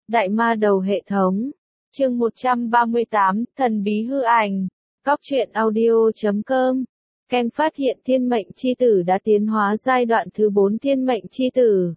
Đại ma đầu hệ thống. Chương 138, thần bí hư ảnh. Cóc truyện audio.com. Ken phát hiện thiên mệnh chi tử đã tiến hóa giai đoạn thứ 4 thiên mệnh chi tử.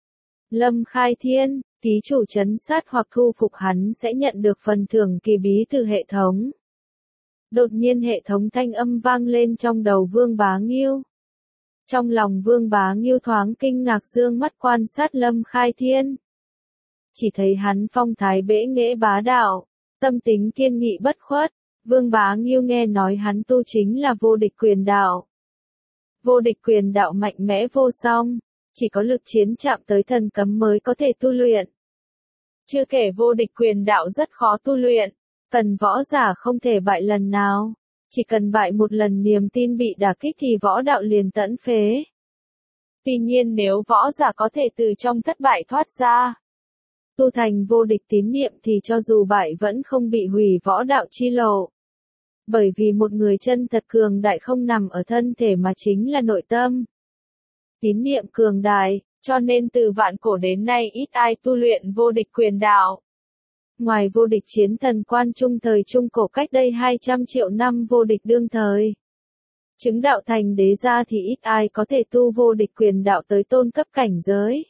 Lâm Khai Thiên, ký chủ trấn sát hoặc thu phục hắn sẽ nhận được phần thưởng kỳ bí từ hệ thống. Đột nhiên hệ thống thanh âm vang lên trong đầu Vương Bá Nghiêu. Trong lòng Vương Bá Nghiêu thoáng kinh ngạc dương mắt quan sát Lâm Khai Thiên. Chỉ thấy hắn phong thái bẽ nghễ bá đạo, tâm tính kiên nghị bất khuất. Vương Bá Nghiêu nghe nói hắn tu chính là vô địch quyền đạo. Vô địch quyền đạo mạnh mẽ vô song, chỉ có lực chiến chạm tới thần cấm mới có thể tu luyện. Chưa kể vô địch quyền đạo rất khó tu luyện, cần võ giả không thể bại lần nào, chỉ cần bại một lần niềm tin bị đả kích thì võ đạo liền tẫn phế. Tuy nhiên nếu võ giả có thể từ trong thất bại thoát ra, tu thành vô địch tín niệm thì cho dù bại vẫn không bị hủy võ đạo chi lộ. Bởi vì một người chân thật cường đại không nằm ở thân thể mà chính là nội tâm. Tín niệm cường đại, cho nên từ vạn cổ đến nay ít ai tu luyện vô địch quyền đạo. Ngoài vô địch chiến thần quan trung thời trung cổ cách đây 200 triệu năm vô địch đương thời. Chứng đạo thành đế ra thì ít ai có thể tu vô địch quyền đạo tới tôn cấp cảnh giới.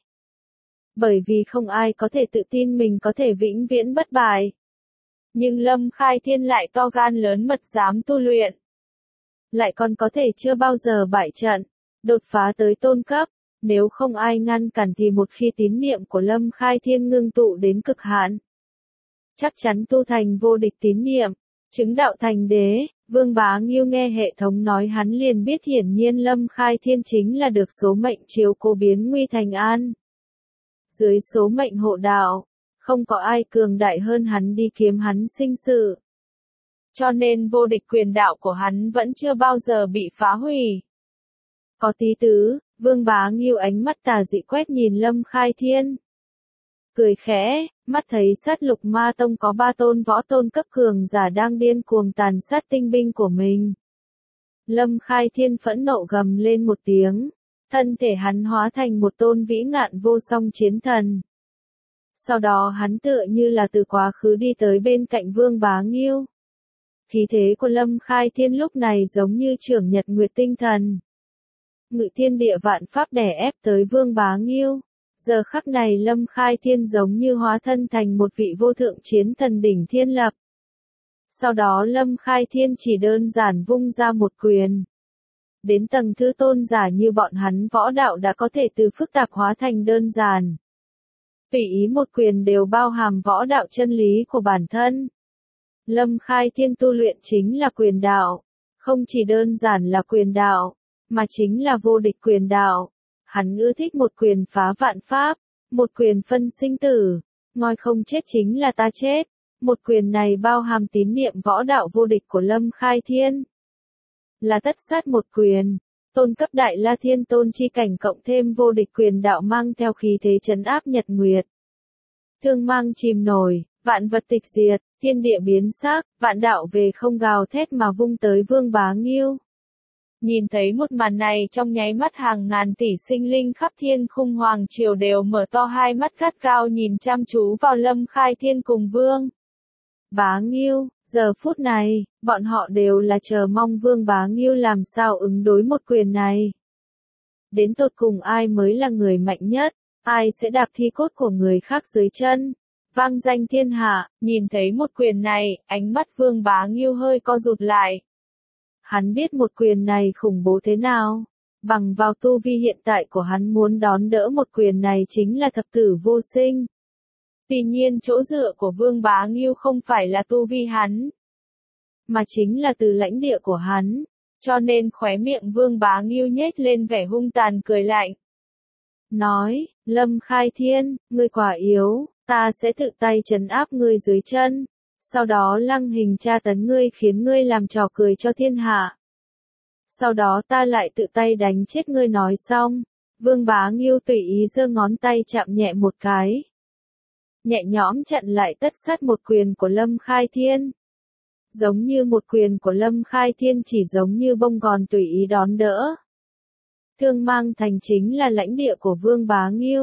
Bởi vì không ai có thể tự tin mình có thể vĩnh viễn bất bại. Nhưng Lâm Khai Thiên lại to gan lớn mật dám tu luyện. Lại còn có thể chưa bao giờ bại trận, đột phá tới tôn cấp. Nếu không ai ngăn cản thì một khi tín niệm của Lâm Khai Thiên ngưng tụ đến cực hạn, chắc chắn tu thành vô địch tín niệm, chứng đạo thành đế. Vương Bá Nghiêu nghe hệ thống nói hắn liền biết hiển nhiên Lâm Khai Thiên chính là được số mệnh chiếu cố biến nguy thành an. Dưới số mệnh hộ đạo, không có ai cường đại hơn hắn đi kiếm hắn sinh sự. Cho nên vô địch quyền đạo của hắn vẫn chưa bao giờ bị phá hủy. Có tí tứ, Vương Bá Nghiêu ánh mắt tà dị quét nhìn Lâm Khai Thiên. Cười khẽ, mắt thấy sát lục ma tông có 3 tôn võ tôn cấp cường giả đang điên cuồng tàn sát tinh binh của mình. Lâm Khai Thiên phẫn nộ gầm lên một tiếng, thân thể hắn hóa thành một tôn vĩ ngạn vô song chiến thần. Sau đó hắn tựa như là từ quá khứ đi tới bên cạnh Vương Bá Nghiêu. Khí thế của Lâm Khai Thiên lúc này giống như trưởng nhật nguyệt tinh thần. Ngự thiên địa vạn pháp đè ép tới Vương Bá Nghiêu. Giờ khắc này Lâm Khai Thiên giống như hóa thân thành một vị vô thượng chiến thần đỉnh thiên lập. Sau đó Lâm Khai Thiên chỉ đơn giản vung ra một quyền. Đến tầng thứ tôn giả như bọn hắn võ đạo đã có thể từ phức tạp hóa thành đơn giản. Tùy ý một quyền đều bao hàm võ đạo chân lý của bản thân. Lâm Khai Thiên tu luyện chính là quyền đạo, không chỉ đơn giản là quyền đạo, mà chính là vô địch quyền đạo. Hắn ưa thích một quyền phá vạn pháp, một quyền phân sinh tử, ngoi không chết chính là ta chết. Một quyền này bao hàm tín niệm võ đạo vô địch của Lâm Khai Thiên. Là tất sát một quyền, tôn cấp đại la thiên tôn chi cảnh cộng thêm vô địch quyền đạo mang theo khí thế trấn áp nhật nguyệt. Thương mang chìm nổi, vạn vật tịch diệt, thiên địa biến sắc, vạn đạo về không gào thét mà vung tới Vương Bá Nghiêu. Nhìn thấy một màn này trong nháy mắt hàng ngàn tỷ sinh linh khắp thiên khung hoàng triều đều mở to hai mắt gắt cao nhìn chăm chú vào Lâm Khai Thiên cùng Vương Bá Nghiêu. Giờ phút này, bọn họ đều là chờ mong Vương Bá Nghiêu làm sao ứng đối một quyền này. Đến tột cùng ai mới là người mạnh nhất, ai sẽ đạp thi cốt của người khác dưới chân, vang danh thiên hạ. Nhìn thấy một quyền này, ánh mắt Vương Bá Nghiêu hơi co rụt lại. Hắn biết một quyền này khủng bố thế nào. Bằng vào tu vi hiện tại của hắn muốn đón đỡ một quyền này chính là thập tử vô sinh. Tuy nhiên chỗ dựa của Vương Bá Nghiêu không phải là tu vi hắn, mà chính là từ lãnh địa của hắn. Cho nên khóe miệng Vương Bá Nghiêu nhếch lên vẻ hung tàn cười lạnh. Nói, Lâm Khai Thiên, ngươi quả yếu, ta sẽ tự tay trấn áp ngươi dưới chân. Sau đó lăng hình tra tấn ngươi khiến ngươi làm trò cười cho thiên hạ. Sau đó ta lại tự tay đánh chết ngươi. Nói xong, Vương Bá Nghiêu tùy ý giơ ngón tay chạm nhẹ một cái. Nhẹ nhõm chặn lại tất sát một quyền của Lâm Khai Thiên. Giống như một quyền của Lâm Khai Thiên chỉ giống như bông gòn tùy ý đón đỡ. Thương mang thành chính là lãnh địa của Vương Bá Nghiêu.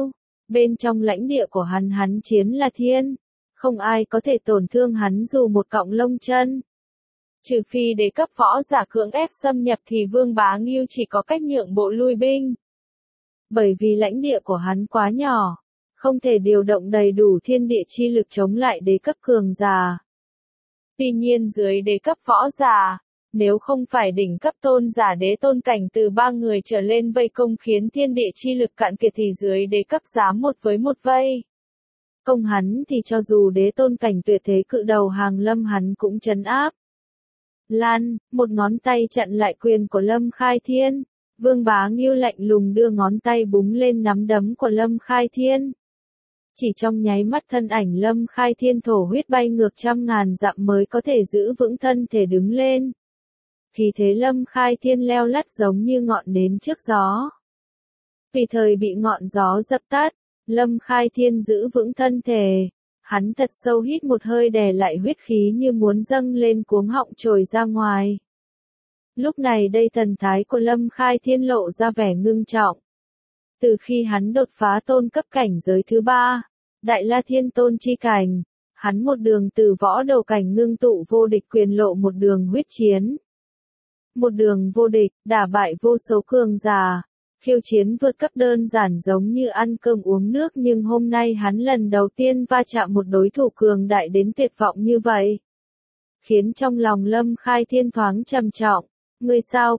Bên trong lãnh địa của hắn chiến là thiên. Không ai có thể tổn thương hắn dù một cọng lông chân. Trừ phi đế cấp võ giả cưỡng ép xâm nhập thì Vương Bá Ngưu chỉ có cách nhượng bộ lui binh. Bởi vì lãnh địa của hắn quá nhỏ, không thể điều động đầy đủ thiên địa chi lực chống lại đế cấp cường giả. Tuy nhiên dưới đế cấp võ giả, nếu không phải đỉnh cấp tôn giả đế tôn cảnh từ 3 người trở lên vây công khiến thiên địa chi lực cạn kiệt thì dưới đế cấp dám 1 với 1 vây công hắn thì cho dù đế tôn cảnh tuyệt thế cự đầu hàng Lâm hắn cũng trấn áp. Lan, một ngón tay chặn lại quyền của Lâm Khai Thiên. Vương Bá Ngưu lạnh lùng đưa ngón tay búng lên nắm đấm của Lâm Khai Thiên. Chỉ trong nháy mắt thân ảnh Lâm Khai Thiên thổ huyết bay ngược 100.000 dặm mới có thể giữ vững thân thể đứng lên. Khí thế Lâm Khai Thiên leo lắt giống như ngọn nến trước gió. Vì thời bị ngọn gió dập tắt, Lâm Khai Thiên giữ vững thân thể. Hắn thật sâu hít một hơi đè lại huyết khí như muốn dâng lên cuống họng trồi ra ngoài. Lúc này đây thần thái của Lâm Khai Thiên lộ ra vẻ ngưng trọng. Từ khi hắn đột phá tôn cấp cảnh giới thứ 3, Đại La Thiên Tôn chi cảnh, hắn một đường từ võ đầu cảnh ngưng tụ vô địch quyền lộ một đường huyết chiến. Một đường vô địch, đả bại vô số cường giả, khiêu chiến vượt cấp đơn giản giống như ăn cơm uống nước nhưng hôm nay hắn lần đầu tiên va chạm một đối thủ cường đại đến tuyệt vọng như vậy. Khiến trong lòng Lâm Khai Thiên thoáng trầm trọng, ngươi sao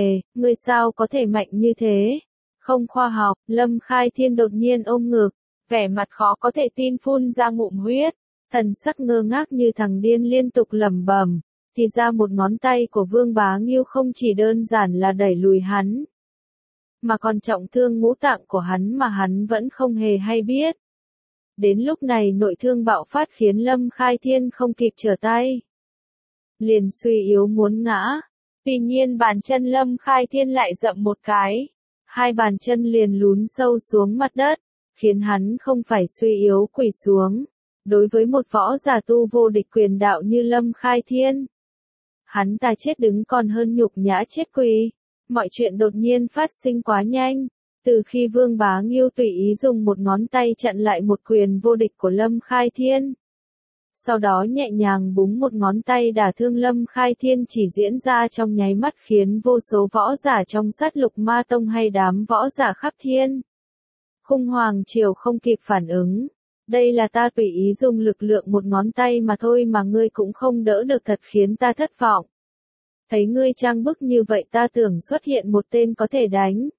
có thể mạnh như thế? Không khoa học, Lâm Khai Thiên đột nhiên ôm ngực, vẻ mặt khó có thể tin phun ra ngụm huyết, thần sắc ngơ ngác như thằng điên liên tục lẩm bẩm, thì ra một ngón tay của Vương Bá Ngưu không chỉ đơn giản là đẩy lùi hắn, mà còn trọng thương ngũ tạng của hắn mà hắn vẫn không hề hay biết. Đến lúc này nội thương bạo phát khiến Lâm Khai Thiên không kịp trở tay, liền suy yếu muốn ngã. Tuy nhiên bàn chân Lâm Khai Thiên lại dậm một cái, 2 bàn chân liền lún sâu xuống mặt đất, khiến hắn không phải suy yếu quỳ xuống. Đối với một võ giả tu vô địch quyền đạo như Lâm Khai Thiên, hắn ta chết đứng còn hơn nhục nhã chết quỳ. Mọi chuyện đột nhiên phát sinh quá nhanh, từ khi Vương Bá Ngưu tùy ý dùng một ngón tay chặn lại một quyền vô địch của Lâm Khai Thiên. Sau đó nhẹ nhàng búng một ngón tay đả thương Lâm Khai Thiên chỉ diễn ra trong nháy mắt khiến vô số võ giả trong Sát Lục Ma Tông hay đám võ giả khắp thiên khung hoàng triều không kịp phản ứng. Đây là ta tùy ý dùng lực lượng một ngón tay mà thôi mà ngươi cũng không đỡ được, thật khiến ta thất vọng. Thấy ngươi trang bức như vậy ta tưởng xuất hiện một tên có thể đánh.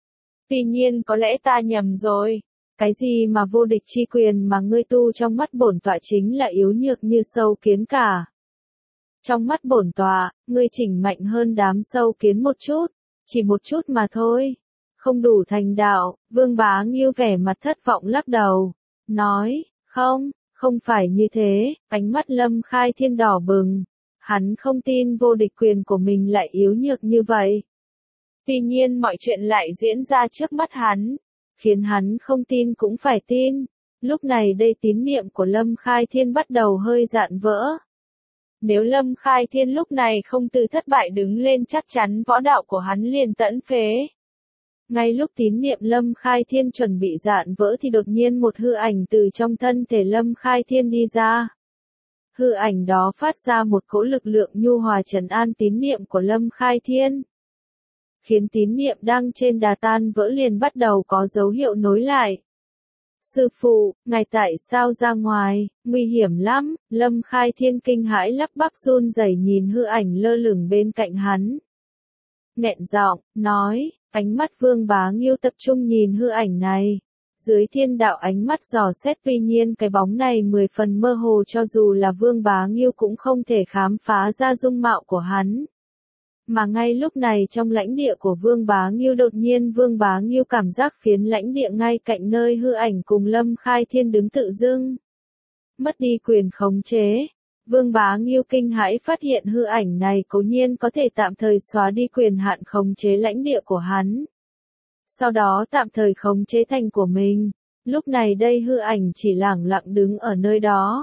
Tuy nhiên có lẽ ta nhầm rồi. Cái gì mà vô địch chi quyền mà ngươi tu trong mắt bổn tọa chính là yếu nhược như sâu kiến cả. Trong mắt bổn tọa, ngươi chỉnh mạnh hơn đám sâu kiến một chút, chỉ một chút mà thôi. Không đủ thành đạo, Vương Bá Ngưu vẻ mặt thất vọng lắc đầu, nói, không phải như thế, ánh mắt Lâm Khai Thiên đỏ bừng. Hắn không tin vô địch quyền của mình lại yếu nhược như vậy. Tuy nhiên mọi chuyện lại diễn ra trước mắt hắn, khiến hắn không tin cũng phải tin. Lúc này đây tín niệm của Lâm Khai Thiên bắt đầu hơi dạn vỡ. Nếu Lâm Khai Thiên lúc này không từ thất bại đứng lên chắc chắn võ đạo của hắn liền tận phế. Ngay lúc tín niệm Lâm Khai Thiên chuẩn bị dạn vỡ thì đột nhiên một hư ảnh từ trong thân thể Lâm Khai Thiên đi ra. Hư ảnh đó phát ra một cỗ lực lượng nhu hòa trấn an tín niệm của Lâm Khai Thiên, khiến tín niệm đang trên đà tan vỡ liền bắt đầu có dấu hiệu nối lại. Sư phụ, ngài tại sao ra ngoài, nguy hiểm lắm, Lâm Khai Thiên kinh hãi lắp bắp run rẩy nhìn hư ảnh lơ lửng bên cạnh hắn. Nghẹn giọng, nói, ánh mắt Vương Bá Ngưu tập trung nhìn hư ảnh này. Dưới thiên đạo ánh mắt dò xét tuy nhiên cái bóng này 10 phần mơ hồ cho dù là Vương Bá Ngưu cũng không thể khám phá ra dung mạo của hắn. Mà ngay lúc này trong lãnh địa của Vương Bá Ngưu đột nhiên Vương Bá Ngưu cảm giác phiến lãnh địa ngay cạnh nơi hư ảnh cùng Lâm Khai Thiên đứng tự dưng mất đi quyền khống chế. Vương Bá Ngưu kinh hãi phát hiện hư ảnh này cố nhiên có thể tạm thời xóa đi quyền hạn khống chế lãnh địa của hắn, sau đó tạm thời khống chế thành của mình. Lúc này đây hư ảnh chỉ lẳng lặng đứng ở nơi đó.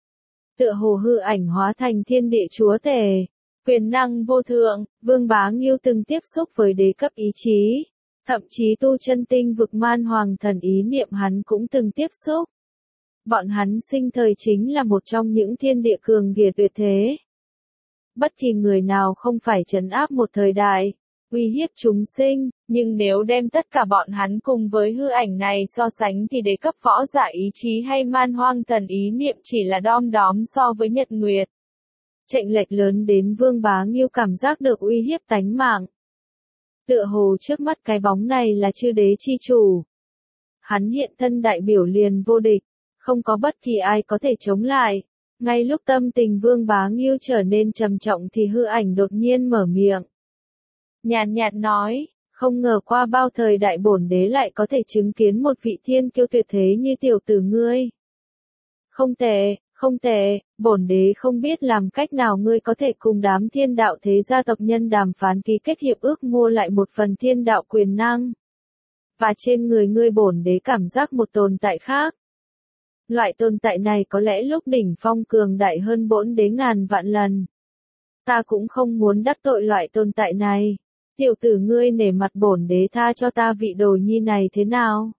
Tựa hồ hư ảnh hóa thành thiên địa chúa tể, quyền năng vô thượng. Vương Bá Ngưu từng tiếp xúc với đế cấp ý chí, Thậm chí tu chân tinh vực man hoàng thần ý niệm hắn cũng từng tiếp xúc. Bọn hắn sinh thời chính là một trong những thiên địa cường kiệt tuyệt thế. Bất kỳ người nào không phải trấn áp một thời đại, uy hiếp chúng sinh, nhưng nếu đem tất cả bọn hắn cùng với hư ảnh này so sánh thì đế cấp võ giả ý chí hay man hoang thần ý niệm chỉ là đom đóm so với nhật nguyệt. Chệnh lệch lớn đến Vương Bá Nghiêu cảm giác được uy hiếp tánh mạng. Tựa hồ trước mắt cái bóng này là chư đế chi chủ. Hắn hiện thân đại biểu liền vô địch, không có bất kỳ ai có thể chống lại. Ngay lúc tâm tình Vương Bá Nghiêu trở nên trầm trọng thì hư ảnh đột nhiên mở miệng. Nhàn nhạt nói, không ngờ qua bao thời đại bổn đế lại có thể chứng kiến một vị thiên kiêu tuyệt thế như tiểu tử ngươi. Không tệ, không tệ, bổn đế không biết làm cách nào ngươi có thể cùng đám thiên đạo thế gia tộc nhân đàm phán ký kết hiệp ước mua lại một phần thiên đạo quyền năng. Và trên người ngươi bổn đế cảm giác một tồn tại khác. Loại tồn tại này có lẽ lúc đỉnh phong cường đại hơn bổn đế ngàn vạn lần. Ta cũng không muốn đắc tội loại tồn tại này. Tiểu tử ngươi nể mặt bổn đế tha cho ta vị đồ nhi này thế nào?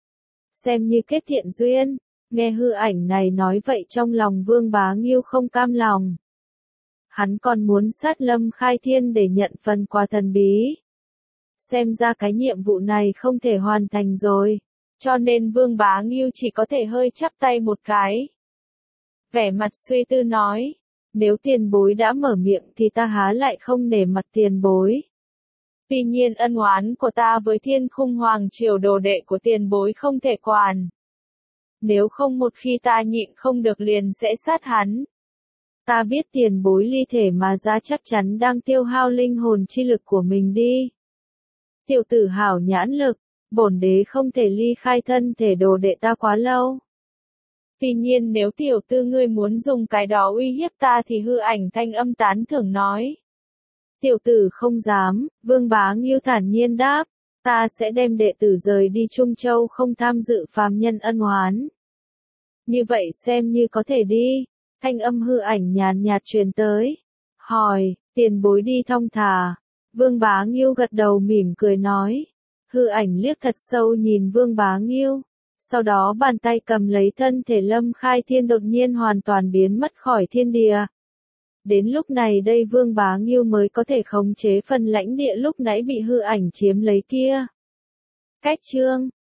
Xem như kết thiện duyên. Nghe hư ảnh này nói vậy trong lòng Vương Bá Nghiêu không cam lòng. Hắn còn muốn sát Lâm Khai Thiên để nhận phần quà thần bí. Xem ra cái nhiệm vụ này không thể hoàn thành rồi. Cho nên Vương Bá Nghiêu chỉ có thể hơi chắp tay một cái. Vẻ mặt suy tư nói. Nếu tiền bối đã mở miệng thì ta há lại không nể mặt tiền bối. Tuy nhiên ân oán của ta với Thiên Khung Hoàng Triều đồ đệ của tiền bối không thể quản. Nếu không một khi ta nhịn không được liền sẽ sát hắn. Ta biết tiền bối ly thể mà ra chắc chắn đang tiêu hao linh hồn chi lực của mình đi. Tiểu tử hảo nhãn lực, bổn đế không thể ly khai thân thể đồ đệ ta quá lâu. Tuy nhiên nếu tiểu tư ngươi muốn dùng cái đó uy hiếp ta thì hư ảnh thanh âm tán thưởng nói. Tiểu tử không dám, Vương Bá Nghiêu thản nhiên đáp. Ta sẽ đem đệ tử rời đi Trung Châu không tham dự phàm nhân ân oán. Như vậy xem như có thể đi. Thanh âm hư ảnh nhàn nhạt truyền tới. Hỏi, tiền bối đi thong thả. Vương Bá Nghiêu gật đầu mỉm cười nói. Hư ảnh liếc thật sâu nhìn Vương Bá Nghiêu. Sau đó bàn tay cầm lấy thân thể Lâm Khai Thiên đột nhiên hoàn toàn biến mất khỏi thiên địa. Đến lúc này đây Vương Bá Nghiêu mới có thể khống chế phần lãnh địa lúc nãy bị hư ảnh chiếm lấy kia. Cách chương